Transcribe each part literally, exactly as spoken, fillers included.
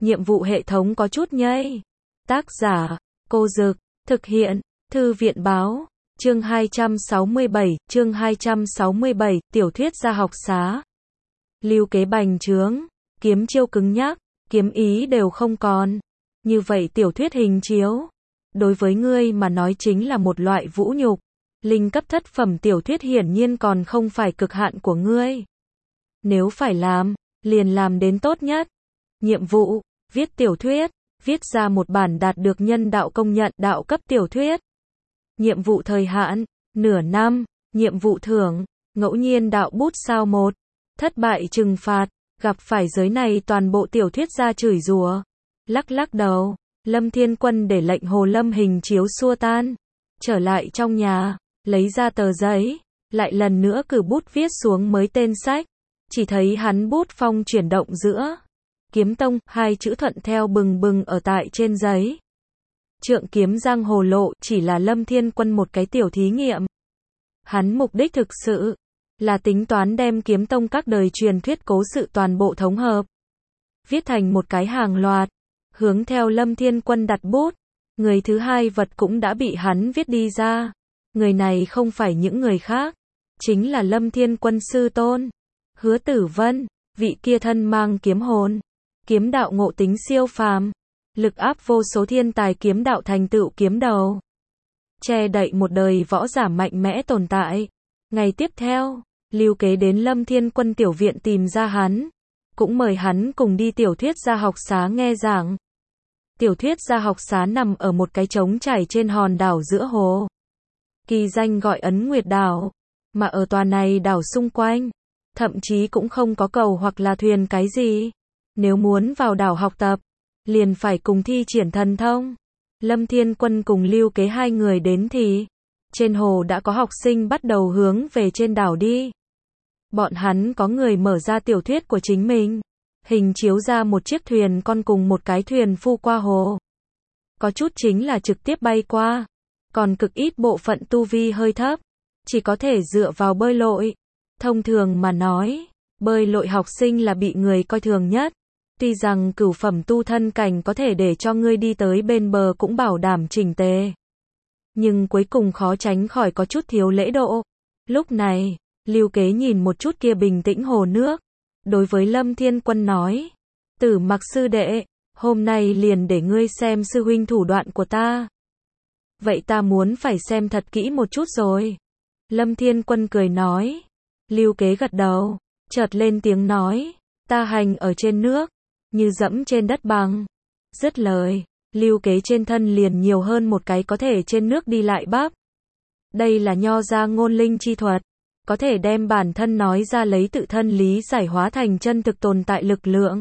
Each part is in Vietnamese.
nhiệm vụ hệ thống có chút nhây. Tác giả, Cô Dực, thực hiện, Thư viện Báo, chương hai trăm sáu mươi bảy, chương hai trăm sáu mươi bảy, tiểu thuyết gia học xá. Lưu kế bành trướng, kiếm chiêu cứng nhắc, kiếm ý đều không còn. Như vậy tiểu thuyết hình chiếu, đối với ngươi mà nói chính là một loại vũ nhục. Linh cấp thất phẩm tiểu thuyết hiển nhiên còn không phải cực hạn của ngươi. Nếu phải làm, liền làm đến tốt nhất. Nhiệm vụ, viết tiểu thuyết, viết ra một bản đạt được nhân đạo công nhận đạo cấp tiểu thuyết. Nhiệm vụ thời hạn, nửa năm, nhiệm vụ thưởng, ngẫu nhiên đạo bút sao một, thất bại trừng phạt, gặp phải giới này toàn bộ tiểu thuyết gia chửi rủa. Lắc lắc đầu, Lâm Thiên Quân để lệnh Hồ Lâm hình chiếu xua tan, trở lại trong nhà, lấy ra tờ giấy, lại lần nữa cử bút viết xuống mới tên sách, chỉ thấy hắn bút phong chuyển động giữa Kiếm Tông, hai chữ thuận theo bừng bừng ở tại trên giấy. Trượng kiếm giang hồ lộ chỉ là Lâm Thiên Quân một cái tiểu thí nghiệm. Hắn mục đích thực sự là tính toán đem Kiếm Tông các đời truyền thuyết cố sự toàn bộ thống hợp, viết thành một cái hàng loạt, hướng theo Lâm Thiên Quân đặt bút. Người thứ hai vật cũng đã bị hắn viết đi ra. Người này không phải những người khác, chính là Lâm Thiên Quân sư tôn, Hứa Tử Vân, vị kia thân mang kiếm hồn, kiếm đạo ngộ tính siêu phàm, lực áp vô số thiên tài kiếm đạo thành tựu kiếm đầu, che đậy một đời võ giả mạnh mẽ tồn tại. Ngày tiếp theo, Lưu Kế đến Lâm Thiên Quân tiểu viện tìm ra hắn, cũng mời hắn cùng đi tiểu thuyết gia học xá nghe giảng. Tiểu thuyết gia học xá nằm ở một cái trống trải trên hòn đảo giữa hồ, kỳ danh gọi Ấn Nguyệt Đảo, mà ở tòa này đảo xung quanh, thậm chí cũng không có cầu hoặc là thuyền cái gì. Nếu muốn vào đảo học tập, liền phải cùng thi triển thần thông. Lâm Thiên Quân cùng Lưu Kế hai người đến thì, trên hồ đã có học sinh bắt đầu hướng về trên đảo đi. Bọn hắn có người mở ra tiểu thuyết của chính mình, hình chiếu ra một chiếc thuyền con cùng một cái thuyền phu qua hồ. Có chút chính là trực tiếp bay qua, còn cực ít bộ phận tu vi hơi thấp, chỉ có thể dựa vào bơi lội. Thông thường mà nói, bơi lội học sinh là bị người coi thường nhất. Tuy rằng cửu phẩm tu thân cảnh có thể để cho ngươi đi tới bên bờ cũng bảo đảm chỉnh tề, nhưng cuối cùng khó tránh khỏi có chút thiếu lễ độ. Lúc này, Lưu Kế nhìn một chút kia bình tĩnh hồ nước, đối với Lâm Thiên Quân nói, Tử Mặc sư đệ, hôm nay liền để ngươi xem sư huynh thủ đoạn của ta. Vậy ta muốn phải xem thật kỹ một chút rồi. Lâm Thiên Quân cười nói. Lưu Kế gật đầu, chợt lên tiếng nói, ta hành ở trên nước, như dẫm trên đất bằng. Dứt lời, Lưu Kế trên thân liền nhiều hơn một cái có thể trên nước đi lại bắp. Đây là nho gia ngôn linh chi thuật, có thể đem bản thân nói ra lấy tự thân lý giải hóa thành chân thực tồn tại lực lượng.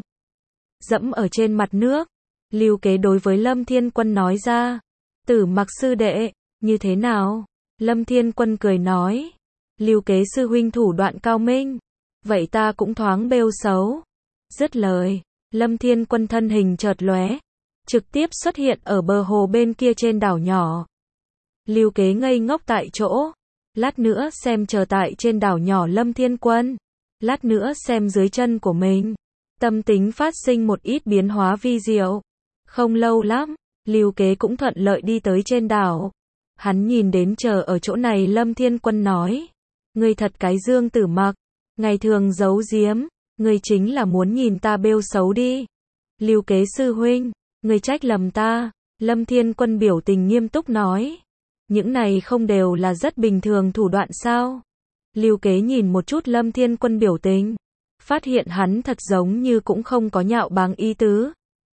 Dẫm ở trên mặt nước, Lưu Kế đối với Lâm Thiên Quân nói ra, Tử Mặc sư đệ, như thế nào? Lâm Thiên Quân cười nói, Lưu Kế sư huynh thủ đoạn cao minh, vậy ta cũng thoáng bêu xấu. Dứt lời, Lâm Thiên Quân thân hình chợt lóe, trực tiếp xuất hiện ở bờ hồ bên kia trên đảo nhỏ. Lưu Kế ngây ngốc tại chỗ, lát nữa xem chờ tại trên đảo nhỏ Lâm Thiên Quân, lát nữa xem dưới chân của mình. Tâm tính phát sinh một ít biến hóa vi diệu. Không lâu lắm, Lưu Kế cũng thuận lợi đi tới trên đảo. Hắn nhìn đến chờ ở chỗ này Lâm Thiên Quân nói, ngươi thật cái Dương Tử Mặc, ngày thường giấu giếm, ngươi chính là muốn nhìn ta bêu xấu đi. Lưu Kế sư huynh, ngươi trách lầm ta. Lâm Thiên Quân biểu tình nghiêm túc nói, những này không đều là rất bình thường thủ đoạn sao? Lưu Kế nhìn một chút Lâm Thiên Quân biểu tình, phát hiện hắn thật giống như cũng không có nhạo báng ý tứ.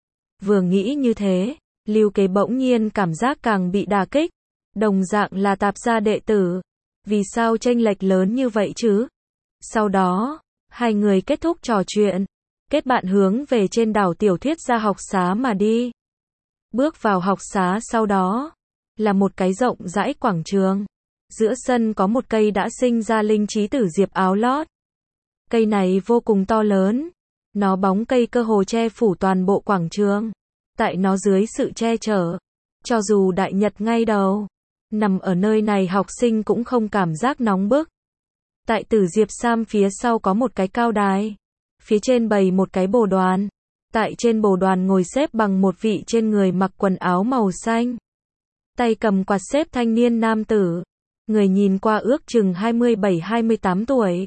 Vừa nghĩ như thế, Lưu Kế bỗng nhiên cảm giác càng bị đả kích. Đồng dạng là tạp gia đệ tử, vì sao chênh lệch lớn như vậy chứ? Sau đó, hai người kết thúc trò chuyện, kết bạn hướng về trên đảo tiểu thuyết gia học xá mà đi. Bước vào học xá sau đó, là một cái rộng rãi quảng trường. Giữa sân có một cây đã sinh ra linh trí tử diệp áo lót. Cây này vô cùng to lớn, nó bóng cây cơ hồ che phủ toàn bộ quảng trường. Tại nó dưới sự che chở, cho dù đại nhật ngay đầu, nằm ở nơi này học sinh cũng không cảm giác nóng bức. Tại Tử Diệp Sam phía sau có một cái cao đài, phía trên bày một cái bồ đoàn, Tại trên bồ đoàn ngồi xếp bằng một vị trên người mặc quần áo màu xanh. Tay cầm quạt xếp thanh niên nam tử. Người nhìn qua ước chừng hai mươi bảy hai mươi tám tuổi.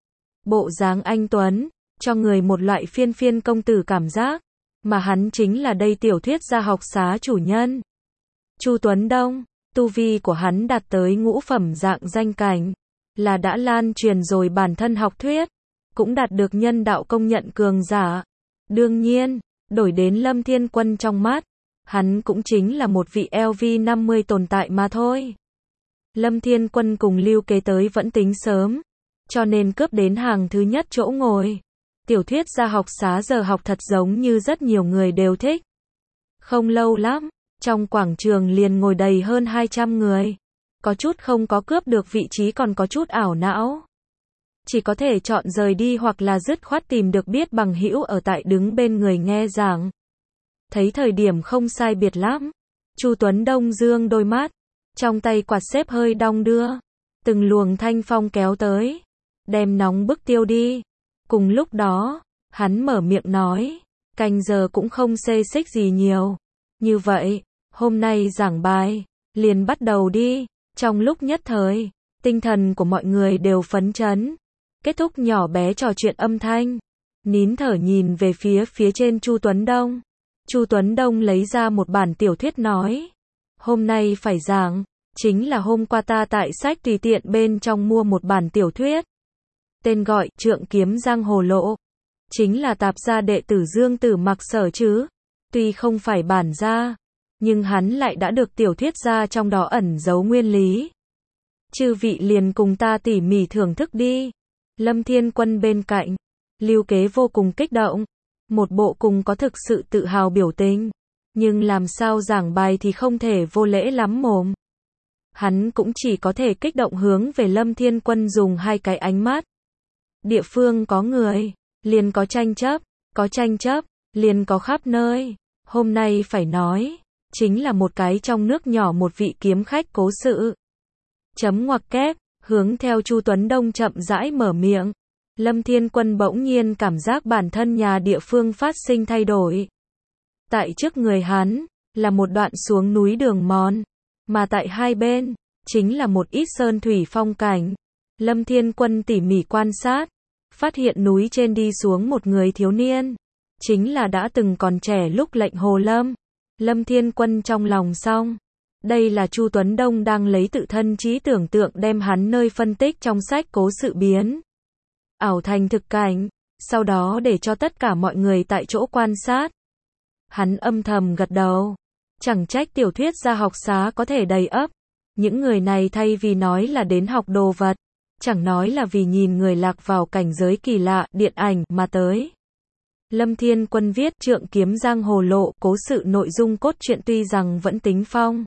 Bộ dáng anh tuấn, cho người một loại phiên phiên công tử cảm giác. Mà hắn chính là đây tiểu thuyết gia học xá chủ nhân. Chu Tuấn Đông, tu vi của hắn đạt tới ngũ phẩm dạng danh cảnh. Là đã lan truyền rồi bản thân học thuyết. Cũng đạt được nhân đạo công nhận cường giả. Đương nhiên, đổi đến Lâm Thiên Quân trong mắt. Hắn cũng chính là một vị L V năm mươi tồn tại mà thôi. Lâm Thiên Quân cùng Lưu Kế tới vẫn tính sớm. Cho nên cướp đến hàng thứ nhất chỗ ngồi. Tiểu thuyết gia học xá giờ học thật giống như rất nhiều người đều thích. Không lâu lắm, trong quảng trường liền ngồi đầy hơn hai trăm người. Có chút không có cướp được vị trí còn có chút ảo não. Chỉ có thể chọn rời đi hoặc là dứt khoát tìm được biết bằng hữu ở tại đứng bên người nghe giảng. Thấy thời điểm không sai biệt lắm. Chu Tuấn Đông dương đôi mắt. Trong tay quạt xếp hơi đong đưa. Từng luồng thanh phong kéo tới. Đem nóng bức tiêu đi. Cùng lúc đó, hắn mở miệng nói. Canh giờ cũng không xê xích gì nhiều. Như vậy, hôm nay giảng bài. Liền bắt đầu đi. Trong lúc nhất thời, tinh thần của mọi người đều phấn chấn. Kết thúc nhỏ bé trò chuyện âm thanh. Nín thở nhìn về phía phía trên Chu Tuấn Đông. Chu Tuấn Đông lấy ra một bản tiểu thuyết nói. Hôm nay phải giảng, chính là hôm qua ta tại sách tùy tiện bên trong mua một bản tiểu thuyết. Tên gọi Trượng Kiếm Giang Hồ Lộ. Chính là tạp gia đệ tử Dương Tử Mặc sở chứ. Tuy không phải bản gia, nhưng hắn lại đã được tiểu thuyết gia trong đó ẩn giấu nguyên lý. Chư vị liền cùng ta tỉ mỉ thưởng thức đi. Lâm Thiên Quân bên cạnh. Lưu Kế vô cùng kích động. Một bộ cùng có thực sự tự hào biểu tình. Nhưng làm sao giảng bài thì không thể vô lễ lắm mồm. Hắn cũng chỉ có thể kích động hướng về Lâm Thiên Quân dùng hai cái ánh mắt. Địa phương có người, liền có tranh chấp, có tranh chấp, liền có khắp nơi. Hôm nay phải nói, chính là một cái trong nước nhỏ một vị kiếm khách cố sự. Chấm ngoặc kép, hướng theo Chu Tuấn Đông chậm rãi mở miệng. Lâm Thiên Quân bỗng nhiên cảm giác bản thân nhà địa phương phát sinh thay đổi. Tại trước người hắn, là một đoạn xuống núi đường mòn. Mà tại hai bên, chính là một ít sơn thủy phong cảnh. Lâm Thiên Quân tỉ mỉ quan sát. Phát hiện núi trên đi xuống một người thiếu niên. Chính là đã từng còn trẻ lúc lệnh Hồ Lâm. Lâm Thiên Quân trong lòng xong. Đây là Chu Tuấn Đông đang lấy tự thân trí tưởng tượng đem hắn nơi phân tích trong sách cố sự biến ảo thành thực cảnh, sau đó để cho tất cả mọi người tại chỗ quan sát. Hắn âm thầm gật đầu. Chẳng trách tiểu thuyết gia học xá có thể đầy ắp. Những người này thay vì nói là đến học đồ vật, chẳng nói là vì nhìn người lạc vào cảnh giới kỳ lạ, điện ảnh mà tới. Lâm Thiên Quân viết Trượng Kiếm Giang Hồ Lộ, cố sự nội dung cốt truyện tuy rằng vẫn tính phong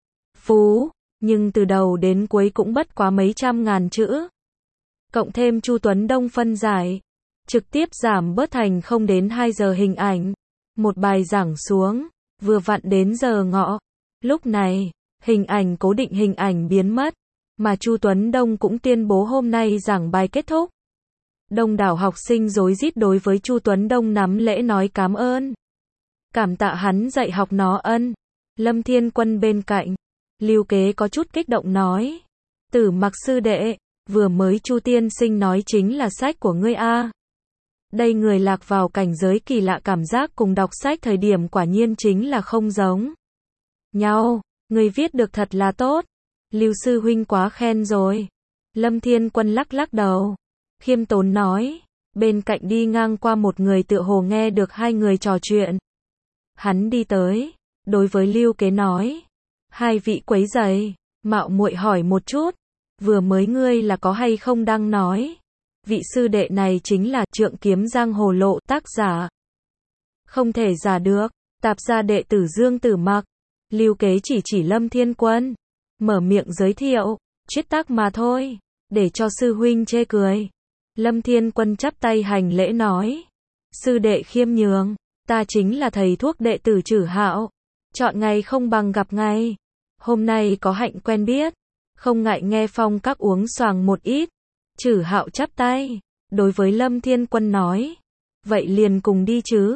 phú, nhưng từ đầu đến cuối cũng bất quá mấy trăm ngàn chữ. Cộng thêm Chu Tuấn Đông phân giải, trực tiếp giảm bớt thành không đến hai giờ hình ảnh. Một bài giảng xuống, vừa vặn đến giờ ngọ. Lúc này, hình ảnh cố định hình ảnh biến mất, mà Chu Tuấn Đông cũng tuyên bố hôm nay giảng bài kết thúc. Đông đảo học sinh rối rít đối với Chu Tuấn Đông nắm lễ nói cảm ơn. Cảm tạ hắn dạy học nó ân. Lâm Thiên Quân bên cạnh, Lưu Kế có chút kích động nói. Tử Mặc sư đệ, vừa mới Chu tiên sinh nói chính là sách của ngươi a. Đây người lạc vào cảnh giới kỳ lạ cảm giác cùng đọc sách thời điểm quả nhiên chính là không giống nhau. Người viết được thật là tốt. Lưu sư huynh quá khen rồi. Lâm Thiên Quân lắc lắc đầu. Khiêm tốn nói. Bên cạnh đi ngang qua một người tựa hồ nghe được hai người trò chuyện. Hắn đi tới. Đối với Lưu Kế nói. Hai vị quấy rầy. Mạo muội hỏi một chút. Vừa mới ngươi là có hay không đang nói. Vị sư đệ này chính là Trượng Kiếm Giang Hồ Lộ tác giả. Không thể giả được. Tạp gia đệ tử Dương Tử Mặc. Lưu Kế chỉ chỉ Lâm Thiên Quân. Mở miệng giới thiệu. Chuyết tác mà thôi. Để cho sư huynh chê cười. Lâm Thiên Quân chắp tay hành lễ nói. Sư đệ khiêm nhường. Ta chính là thầy thuốc đệ tử Trử Hạo. Chọn ngày không bằng gặp ngày. Hôm nay có hạnh quen biết. Không ngại nghe phong các uống xoàng một ít. Trử Hạo chắp tay. Đối với Lâm Thiên Quân nói. Vậy liền cùng đi chứ.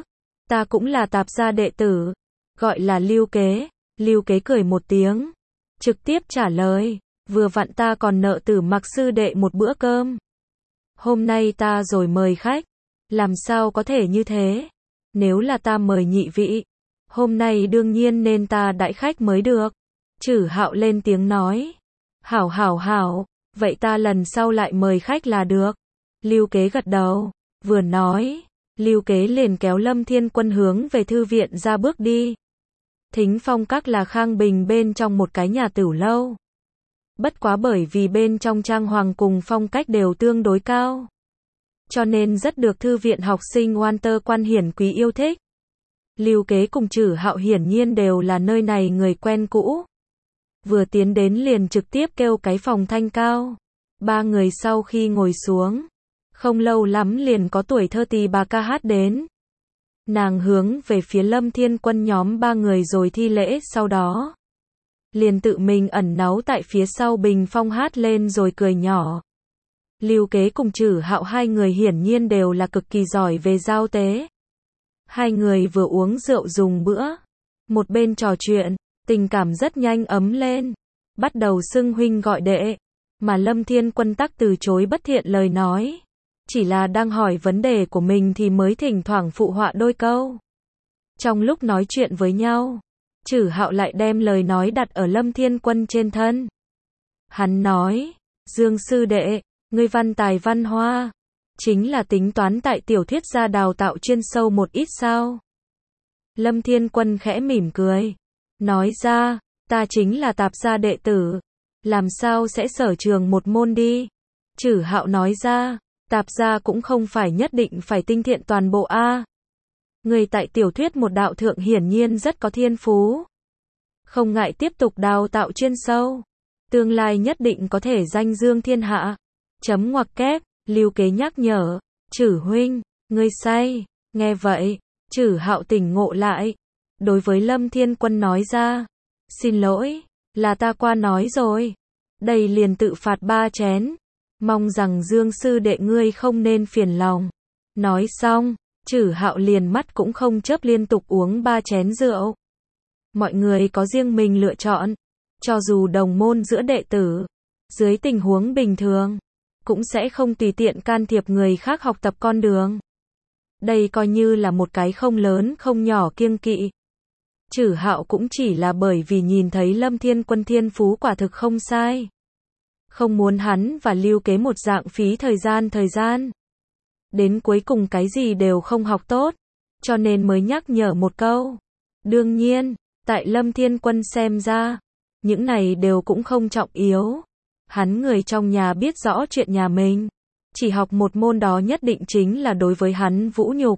Ta cũng là Tạp gia đệ tử, gọi là Lưu Kế. Lưu Kế cười một tiếng, trực tiếp trả lời, vừa vặn ta còn nợ Tử Mặc sư đệ một bữa cơm. Hôm nay ta rồi mời khách, làm sao có thể như thế? Nếu là ta mời nhị vị, hôm nay đương nhiên nên ta đãi khách mới được. Chử Hạo lên tiếng nói, hảo hảo hảo, vậy ta lần sau lại mời khách là được. Lưu Kế gật đầu, vừa nói, Lưu Kế liền kéo Lâm Thiên Quân hướng về thư viện ra bước đi. Thính Phong Các là Khang Bình bên trong một cái nhà tửu lâu. Bất quá bởi vì bên trong trang hoàng cùng phong cách đều tương đối cao, cho nên rất được thư viện học sinh oan tơ quan hiển quý yêu thích. Lưu Kế cùng Chử Hạo hiển nhiên đều là nơi này người quen cũ. Vừa tiến đến liền trực tiếp kêu cái phòng thanh cao. Ba người sau khi ngồi xuống, không lâu lắm liền có tuổi thơ tỳ bà ca hát đến. Nàng hướng về phía Lâm Thiên Quân nhóm ba người rồi thi lễ, sau đó liền tự mình ẩn náu tại phía sau bình phong hát lên rồi cười nhỏ. Lưu Kế cùng Chử Hạo hai người hiển nhiên đều là cực kỳ giỏi về giao tế. Hai người vừa uống rượu dùng bữa, một bên trò chuyện, tình cảm rất nhanh ấm lên, bắt đầu xưng huynh gọi đệ, mà Lâm Thiên Quân tắc từ chối bất thiện lời nói, chỉ là đang hỏi vấn đề của mình thì mới thỉnh thoảng phụ họa đôi câu. Trong lúc nói chuyện với nhau, Chử Hạo lại đem lời nói đặt ở Lâm Thiên Quân trên thân. Hắn nói, Dương sư đệ, ngươi văn tài văn hoa, chính là tính toán tại tiểu thuyết gia đào tạo chuyên sâu một ít sao? Lâm Thiên Quân khẽ mỉm cười, nói ra, ta chính là Tạp gia đệ tử, làm sao sẽ sở trường một môn đi? Chử Hạo nói ra, Tạp gia cũng không phải nhất định phải tinh thiện toàn bộ a. Người tại tiểu thuyết một đạo thượng hiển nhiên rất có thiên phú, không ngại tiếp tục đào tạo chuyên sâu, tương lai nhất định có thể danh dương thiên hạ. Chấm ngoặc kép, Lưu Kế nhắc nhở, Chử huynh, ngươi say. Nghe vậy, Chử Hạo tỉnh ngộ lại, đối với Lâm Thiên Quân nói ra, xin lỗi, là ta qua nói rồi, đây liền tự phạt ba chén, mong rằng Dương sư đệ ngươi không nên phiền lòng. Nói xong, Chử Hạo liền mắt cũng không chớp liên tục uống ba chén rượu. Mọi người có riêng mình lựa chọn, cho dù đồng môn giữa đệ tử, dưới tình huống bình thường, cũng sẽ không tùy tiện can thiệp người khác học tập con đường. Đây coi như là một cái không lớn không nhỏ kiêng kỵ. Chử Hạo cũng chỉ là bởi vì nhìn thấy Lâm Thiên Quân thiên phú quả thực không sai, không muốn hắn và Lưu Kế một dạng phí thời gian thời gian, đến cuối cùng cái gì đều không học tốt, cho nên mới nhắc nhở một câu. Đương nhiên, tại Lâm Thiên Quân xem ra, những này đều cũng không trọng yếu. Hắn người trong nhà biết rõ chuyện nhà mình, chỉ học một môn đó nhất định chính là đối với hắn vũ nhục.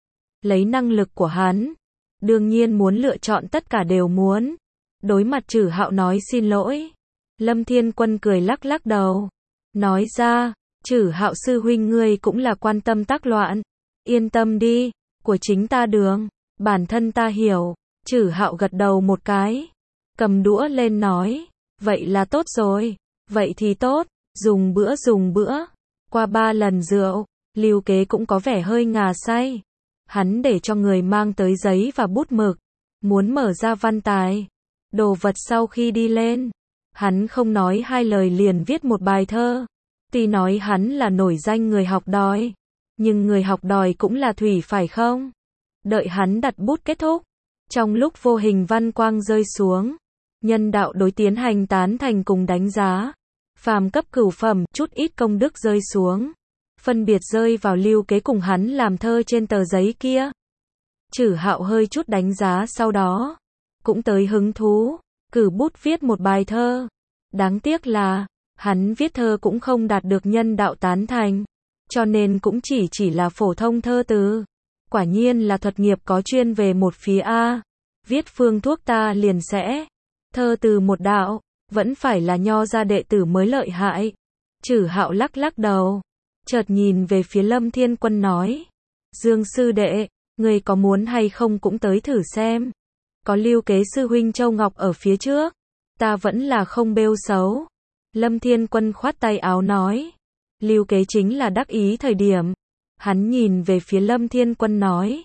Lấy năng lực của hắn, đương nhiên muốn lựa chọn tất cả đều muốn. Đối mặt Chử Hạo nói xin lỗi, Lâm Thiên Quân cười lắc lắc đầu, nói ra, Chử Hạo sư huynh ngươi cũng là quan tâm tác loạn, yên tâm đi, của chính ta đường, bản thân ta hiểu. Chử Hạo gật đầu một cái, cầm đũa lên nói, vậy là tốt rồi. Vậy thì tốt, dùng bữa dùng bữa. Qua ba lần rượu, Lưu Kế cũng có vẻ hơi ngà say. Hắn để cho người mang tới giấy và bút mực, muốn mở ra văn tài. Đồ vật sau khi đi lên, hắn không nói hai lời liền viết một bài thơ. Tuy nói hắn là nổi danh người học đòi, nhưng người học đòi cũng là thủy phải không? Đợi hắn đặt bút kết thúc, trong lúc vô hình văn quang rơi xuống, nhân đạo đối tiến hành tán thành cùng đánh giá. Phàm cấp cửu phẩm, chút ít công đức rơi xuống, phân biệt rơi vào Lưu Kế cùng hắn làm thơ trên tờ giấy kia. Chử Hạo hơi chút đánh giá sau đó, cũng tới hứng thú, cử bút viết một bài thơ. Đáng tiếc là, hắn viết thơ cũng không đạt được nhân đạo tán thành, cho nên cũng chỉ chỉ là phổ thông thơ từ. Quả nhiên là thuật nghiệp có chuyên về một phía A, viết phương thuốc ta liền sẽ, thơ từ một đạo, vẫn phải là nho gia đệ tử mới lợi hại. Chử Hạo lắc lắc đầu, chợt nhìn về phía Lâm Thiên Quân nói, Dương sư đệ, người có muốn hay không cũng tới thử xem. Có Lưu Kế sư huynh Châu Ngọc ở phía trước, ta vẫn là không bêu xấu. Lâm Thiên Quân khoát tay áo nói, Lưu Kế chính là đắc ý thời điểm. Hắn nhìn về phía Lâm Thiên Quân nói,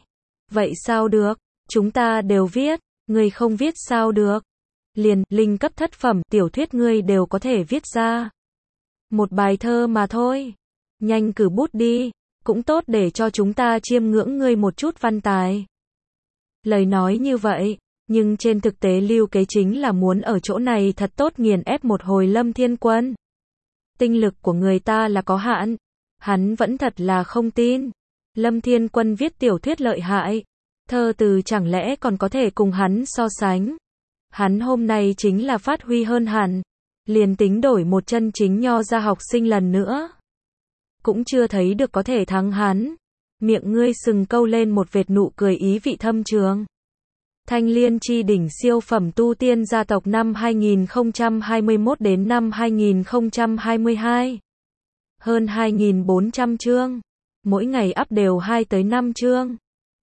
Vậy sao được? Chúng ta đều viết, ngươi không viết sao được? Liền, linh cấp thất phẩm, tiểu thuyết ngươi đều có thể viết ra. Một bài thơ mà thôi. Nhanh cử bút đi, cũng tốt để cho chúng ta chiêm ngưỡng ngươi một chút văn tài. Lời nói như vậy, nhưng trên thực tế Lưu Kế chính là muốn ở chỗ này thật tốt nghiền ép một hồi Lâm Thiên Quân. Tinh lực của người ta là có hạn, hắn vẫn thật là không tin. Lâm Thiên Quân viết tiểu thuyết lợi hại, thơ từ chẳng lẽ còn có thể cùng hắn so sánh. Hắn hôm nay chính là phát huy hơn hẳn, liền tính đổi một chân chính nho ra học sinh lần nữa. Cũng chưa thấy được có thể thắng hắn. Miệng ngươi sừng câu lên một vệt nụ cười ý vị thâm trường. Thanh Liên chi đỉnh siêu phẩm tu tiên gia tộc năm hai nghìn không trăm hai mươi mốt đến năm hai nghìn không trăm hai mươi hai. Hơn hai nghìn bốn trăm chương. Mỗi ngày up đều hai tới năm chương.